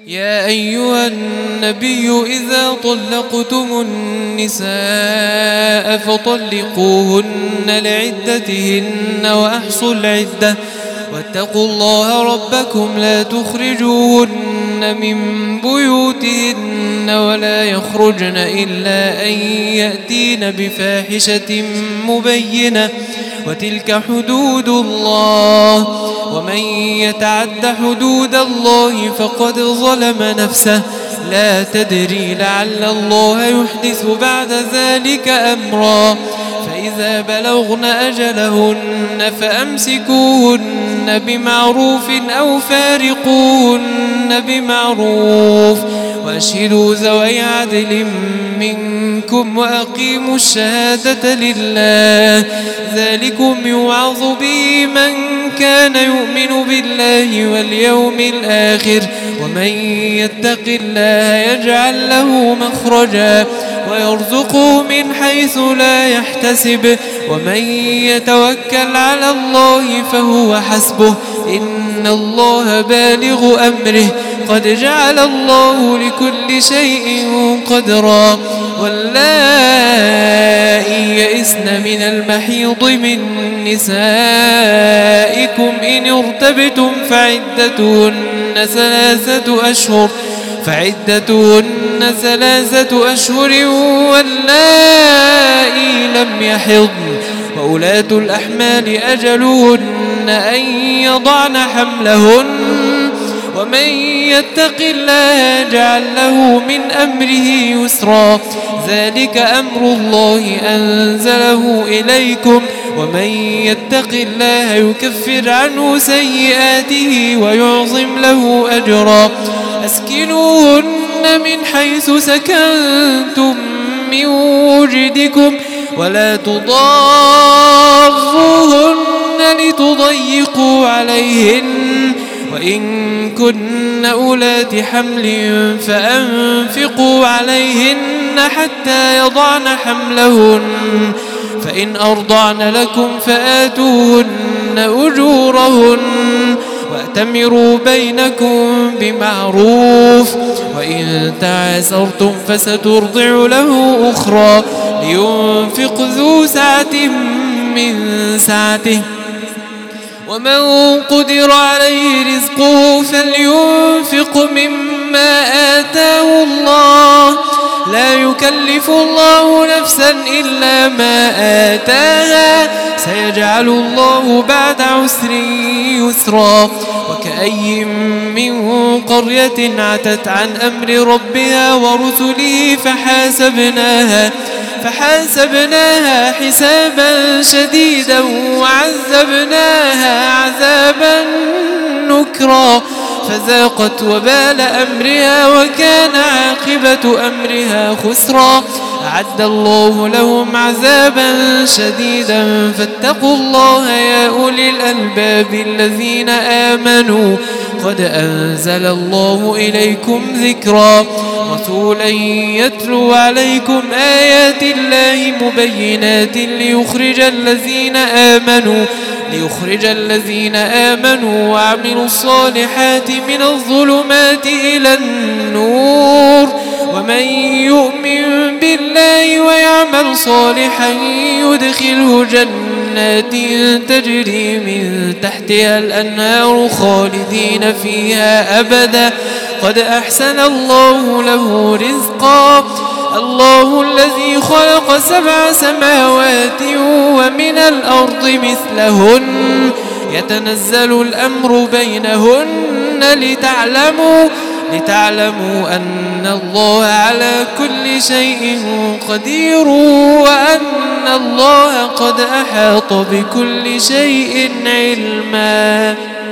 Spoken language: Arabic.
يا أيها النبي إذا طلقتم النساء فطلقوهن لعدتهن وأحصوا العدة واتقوا الله ربكم لا تخرجوهن من بيوتهن ولا يخرجن إلا أن يأتين بفاحشة مبينة وتلك حدود الله ومن يتعد حدود الله فقد ظلم نفسه لا تدري لعل الله يحدث بعد ذلك أمرا فإذا بلغن أجلهن فأمسكوهن بمعروف أو فارقوهن بمعروف وأشهدوا ذوي عدل منكم وأقيموا الشهادة لله ذلكم يوعظ به من كان يؤمن بالله واليوم الآخر ومن يتق الله يجعل له مخرجا ويرزقه من حيث لا يحتسب ومن يتوكل على الله فهو حسبه إن الله بالغ أمره قد جعل الله لكل شيء قدرا واللائي يئسن من المحيض من نسائكم إن ارتبتم فعدتهن ثلاثة أشهر واللائي لم يحضن وأولاة الأحمال أجلهن أن يضعن حملهن ومن يتق الله يجعل له من أمره يسرا ذلك أمر الله أنزله إليكم ومن يتق الله يكفر عنه سيئاته ويعظم له أجرا أسكنوهن من حيث سكنتم من وجدكم ولا تضاروهن لتضيقوا عليهن وإن كن أولات حمل فأنفقوا عليهن حتى يضعن حملهن فإن أرضعن لكم فآتوهن أجورهن وأتمروا بينكم بمعروف وإن تعاسرتم فسترضع له أخرى لينفق ذو سعة من سعته ومن قدر عليه رزقه فلينفق مما آتاه الله لا يكلف الله نفسا إلا ما آتاها سيجعل الله بعد عسر يسرا وكأي من قرية عتت عن أمر ربها ورسله فحاسبناها حسابا شديدا وعذبناها عذابا نكرا فذاقت وبال أمرها وكان عاقبة أمرها خسرا أعد الله لهم عذابا شديدا فاتقوا الله يا أولي الألباب الذين آمنوا قد أنزل الله إليكم ذكرا رسولا يتلو عليكم آيات الله مبينات ليخرج الذين آمنوا وعملوا الصالحات من الظلمات إلى النور ومن يؤمن بالله ويعمل صالحا يدخله جنات تجري من تحتها الأنهار خالدين فيها أبدا قد أحسن الله له رزقا الله الذي خلق 7 سماوات ومن الأرض مثلهن يتنزل الأمر بينهن لتعلموا أن الله على كل شيء قدير وأن الله قد أحاط بكل شيء علما.